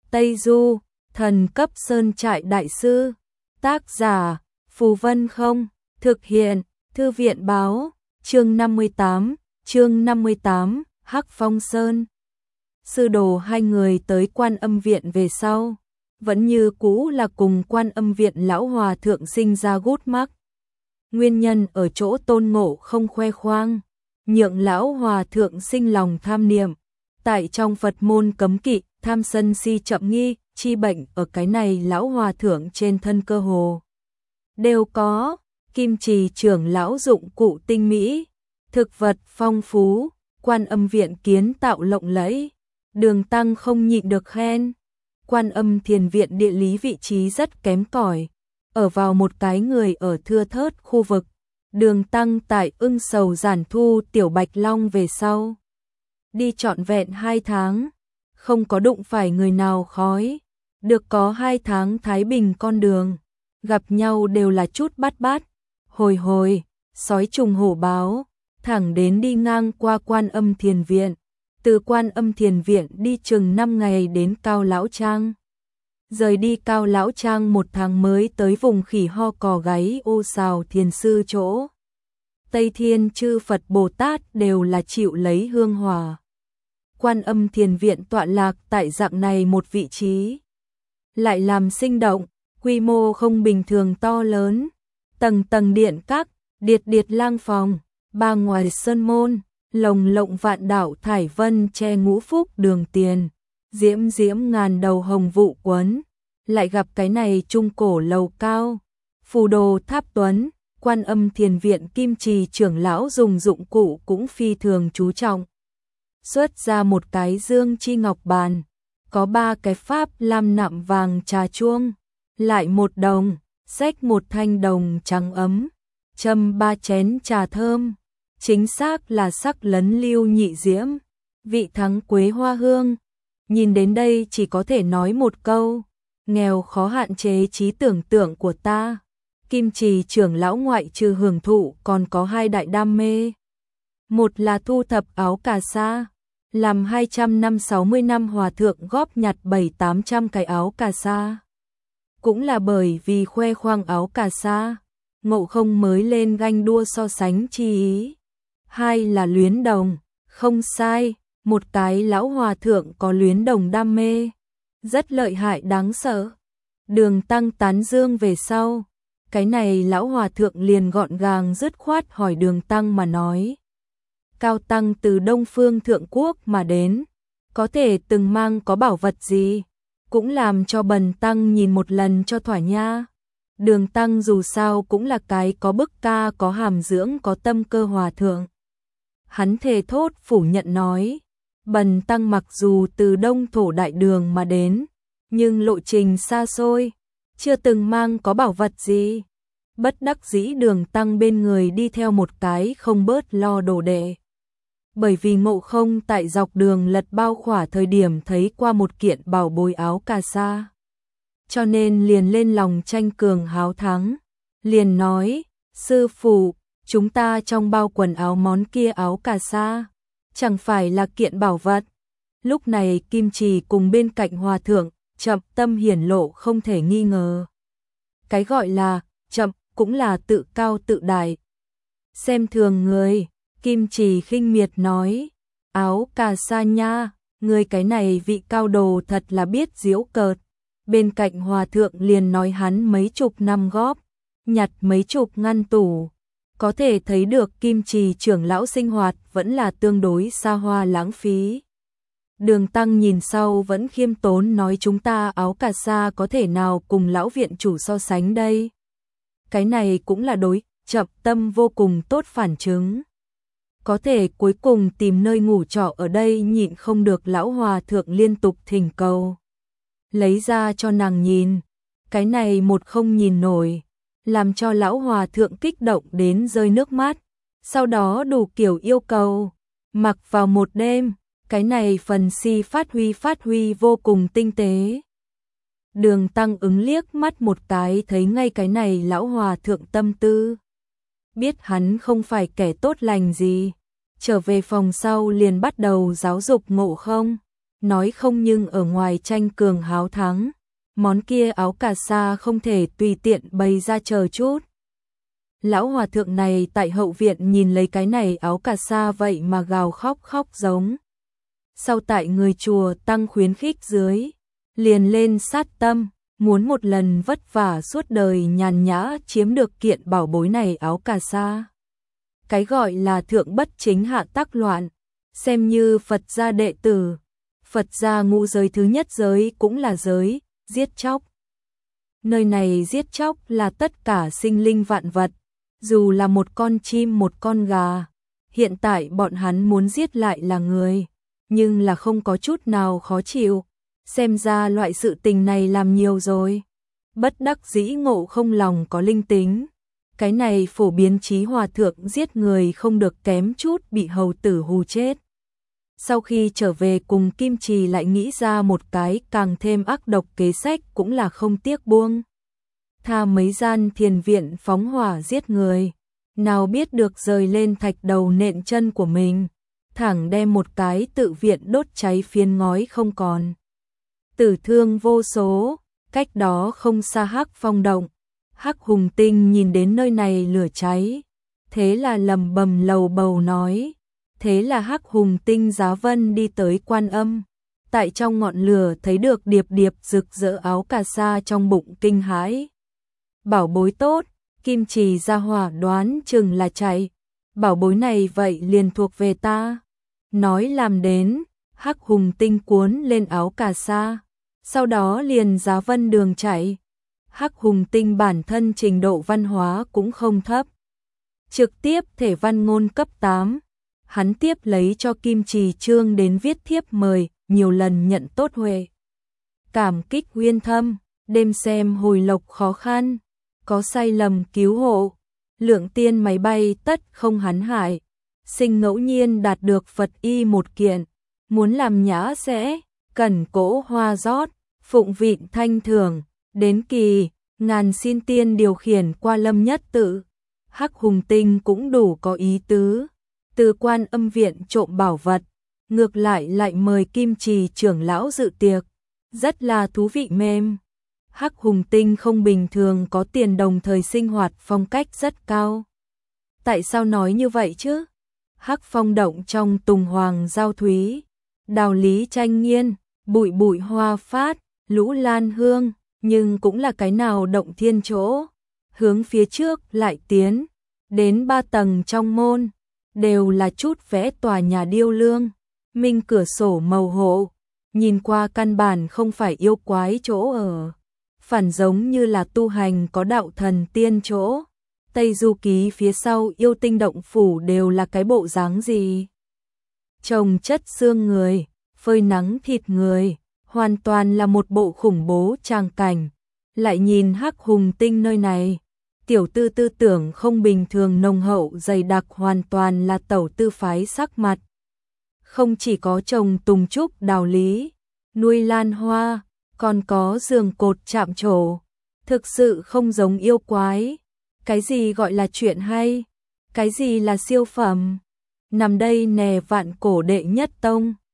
Tây Du, thần cấp sơn trại đại sư. Tác giả, Phù Vân Không, thực hiện, Thư viện báo, chương 58, Hắc Phong Sơn. Sư đồ hai người tới Quan Âm viện về sau, vẫn như cũ là cùng Quan Âm viện lão hòa thượng sinh ra gút mắc. Nguyên nhân ở chỗ Tôn Ngộ không khoe khoang, nhượng lão hòa thượng sinh lòng tham niệm. Tại trong Phật môn cấm kỵ, tham sân si chậm nghi, chi bệnh ở cái này lão hòa thượng trên thân cơ hồ đều có. Kim Trì trưởng lão dụng cụ tinh mỹ, thực vật phong phú, Quan Âm viện kiến tạo lộng lẫy. Đường Tăng không nhịn được khen. Quan Âm thiền viện địa lý vị trí rất kém cỏi, ở vào một cái người ở thưa thớt khu vực. Đường Tăng tại Ưng Sầu Giản thu Tiểu Bạch Long về sau, đi trọn vẹn 2 tháng, không có đụng phải người nào khói, được có 2 tháng thái bình con đường, gặp nhau đều là chút bát bát, hồi, sói trùng hổ báo, thẳng đến đi ngang qua Quan Âm thiền viện. Từ Quan Âm thiền viện đi chừng 5 ngày đến Cao Lão Trang. Rời đi Cao Lão Trang 1 tháng mới tới vùng khỉ ho cò gáy ô xào thiền sư chỗ. Tây Thiên chư Phật Bồ Tát đều là chịu lấy hương hòa. Quan Âm thiền viện tọa lạc tại dạng này một vị trí, lại làm sinh động, quy mô không bình thường to lớn, tầng tầng điện các, điệt lang phòng, ba ngoài sơn môn, lồng lộng vạn đạo thải vân che ngũ phúc đường tiền, diễm ngàn đầu hồng vụ quấn, lại gặp cái này trung cổ lầu cao, phù đồ tháp tuấn. Quan Âm thiền viện Kim Trì trưởng lão dùng dụng cụ cũng phi thường chú trọng. Xuất ra một cái dương chi ngọc bàn, có 3 cái pháp lam nạm vàng trà chuông, lại 1 đồng, xách 1 thanh đồng trắng ấm, châm 3 chén trà thơm, chính xác là sắc lấn lưu nhị diễm, vị thắng quế hoa hương. Nhìn đến đây chỉ có thể nói một câu, nghèo khó hạn chế trí tưởng tượng của ta. Kim Trì trưởng lão ngoại trừ hưởng thụ còn có 2 đại đam mê. Một là thu thập áo cà sa, làm 200 năm 60 năm hòa thượng góp nhặt 700-800 cái áo cà sa. Cũng là bởi vì khoe khoang áo cà sa, Ngộ Không mới lên ganh đua so sánh chi ý. 2 là luyến đồng, không sai, một cái lão hòa thượng có luyến đồng đam mê, rất lợi hại đáng sợ. Đường Tăng tán dương về sau, cái này lão hòa thượng liền gọn gàng dứt khoát hỏi Đường Tăng mà nói. Cao Tăng từ Đông Phương Thượng Quốc mà đến, có thể từng mang có bảo vật gì, cũng làm cho bần Tăng nhìn một lần cho thỏa nha. Đường Tăng dù sao cũng là cái có bức ca có hàm dưỡng có tâm cơ hòa thượng. Hắn thề thốt phủ nhận nói, bần Tăng mặc dù từ Đông Thổ Đại Đường mà đến, nhưng lộ trình xa xôi, chưa từng mang có bảo vật gì. Bất đắc dĩ Đường Tăng bên người đi theo một cái không bớt lo đồ đệ. Bởi vì Ngộ Không tại dọc đường lật bao khỏa thời điểm thấy qua một kiện bảo bối áo cà sa, cho nên liền lên lòng tranh cường háo thắng, liền nói, sư phụ, chúng ta trong bao quần áo món kia áo cà sa, chẳng phải là kiện bảo vật. Lúc này Kim Trì cùng bên cạnh hòa thượng, chậm tâm hiển lộ không thể nghi ngờ. Cái gọi là chậm cũng là tự cao tự đại, xem thường người. Kim Trì khinh miệt nói, áo cà sa nha, người cái này vị cao đồ thật là biết giễu cợt. Bên cạnh hòa thượng liền nói hắn mấy chục năm góp nhặt mấy chục ngăn tủ, có thể thấy được Kim Trì trưởng lão sinh hoạt vẫn là tương đối xa hoa lãng phí. Đường Tăng nhìn sau vẫn khiêm tốn nói, chúng ta áo cà sa có thể nào cùng lão viện chủ so sánh đây. Cái này cũng là đối chậm tâm vô cùng tốt phản chứng. Có thể cuối cùng tìm nơi ngủ trọ ở đây nhịn không được lão hòa thượng liên tục thỉnh cầu. Lấy ra cho nàng nhìn, cái này một không nhìn nổi, làm cho lão hòa thượng kích động đến rơi nước mắt. Sau đó đủ kiểu yêu cầu, mặc vào một đêm, cái này phần si phát huy vô cùng tinh tế. Đường Tăng ứng liếc mắt một cái thấy ngay cái này lão hòa thượng tâm tư. Biết hắn không phải kẻ tốt lành gì, trở về phòng sau liền bắt đầu giáo dục Ngộ Không. nói không nhưng ở ngoài tranh cường háo thắng, món kia áo cà sa không thể tùy tiện bày ra chờ chút. Lão hòa thượng này tại hậu viện nhìn lấy cái này áo cà sa vậy mà gào khóc khóc giống. Sau tại người chùa tăng khuyến khích dưới, liền lên sát tâm, muốn một lần vất vả suốt đời nhàn nhã chiếm được kiện bảo bối này áo cà sa. Cái gọi là thượng bất chính hạ tác loạn, xem như Phật gia đệ tử, Phật gia ngũ giới thứ nhất giới cũng là giới giết chóc. Nơi này giết chóc là tất cả sinh linh vạn vật, dù là một con chim một con gà. Hiện tại bọn hắn muốn giết lại là người, nhưng là không có chút nào khó chịu. Xem ra loại sự tình này làm nhiều rồi. Bất đắc dĩ Ngộ Không lòng có linh tính. Cái này phổ biến trí hòa thượng giết người không được kém chút bị hầu tử hù chết. Sau khi trở về cùng Kim Trì lại nghĩ ra một cái càng thêm ác độc kế sách cũng là không tiếc buông tha mấy gian thiền viện phóng hỏa giết người. Nào biết được rời lên thạch đầu nện chân của mình, thẳng đem một cái tự viện đốt cháy phiến ngói không còn. Tử thương vô số, cách đó không xa Hắc Phong động. Hắc Hùng Tinh nhìn đến nơi này lửa cháy, thế là lầm bầm lầu bầu nói. Thế là Hắc Hùng Tinh Giá Vân đi tới Quan Âm, tại trong ngọn lửa thấy được điệp điệp rực rỡ áo cà sa trong bụng kinh hãi. Bảo bối tốt, Kim Trì ra hỏa đoán chừng là chạy, bảo bối này vậy liền thuộc về ta. Nói làm đến, Hắc Hùng Tinh cuốn lên áo cà sa, sau đó liền Giá Vân đường chạy. Hắc Hùng Tinh bản thân trình độ văn hóa cũng không thấp, trực tiếp thể văn ngôn cấp 8. Hắn tiếp lấy cho Kim Trì Trương đến viết thiếp mời, nhiều lần nhận tốt huệ. Cảm kích uyên thâm, đêm xem hồi lộc khó khăn, có sai lầm cứu hộ, lượng tiên máy bay tất không hắn hại. Sinh ngẫu nhiên đạt được Phật y một kiện, muốn làm nhã sẽ, cần cỗ hoa rót, phụng vịn thanh thưởng, đến kỳ, ngàn xin tiên điều khiển qua Lâm Nhất Tự. Hắc Hùng Tinh cũng đủ có ý tứ. Từ Quan Âm viện trộm bảo vật, ngược lại mời Kim Trì trưởng lão dự tiệc, rất là thú vị mềm. Hắc Hùng Tinh không bình thường, có tiền đồng thời sinh hoạt phong cách rất cao. Tại sao nói như vậy chứ? Hắc Phong động trong tùng hoàng giao thúy, đào lý tranh nghiên, bụi bụi hoa phát, lũ lan hương, nhưng cũng là cái nào động thiên chỗ. Hướng phía trước lại tiến, đến 3 tầng trong môn, đều là chút vẽ tòa nhà điêu lương, minh cửa sổ màu hộ, nhìn qua căn bản không phải yêu quái chỗ ở, phản giống như là tu hành có đạo thần tiên chỗ. Tây Du Ký phía sau yêu tinh động phủ đều là cái bộ dáng gì? Trồng chất xương người, phơi nắng thịt người, hoàn toàn là một bộ khủng bố tràng cảnh. Lại nhìn Hắc Hùng Tinh nơi này, tiểu tư tư tưởng không bình thường nồng hậu dày đặc, hoàn toàn là tẩu tư phái sắc mặt. Không chỉ có trồng tùng trúc đào lý, nuôi lan hoa, còn có giường cột chạm trổ, thực sự không giống yêu quái. Cái gì gọi là chuyện hay? Cái gì là siêu phẩm? Nằm đây nè vạn cổ đệ nhất tông.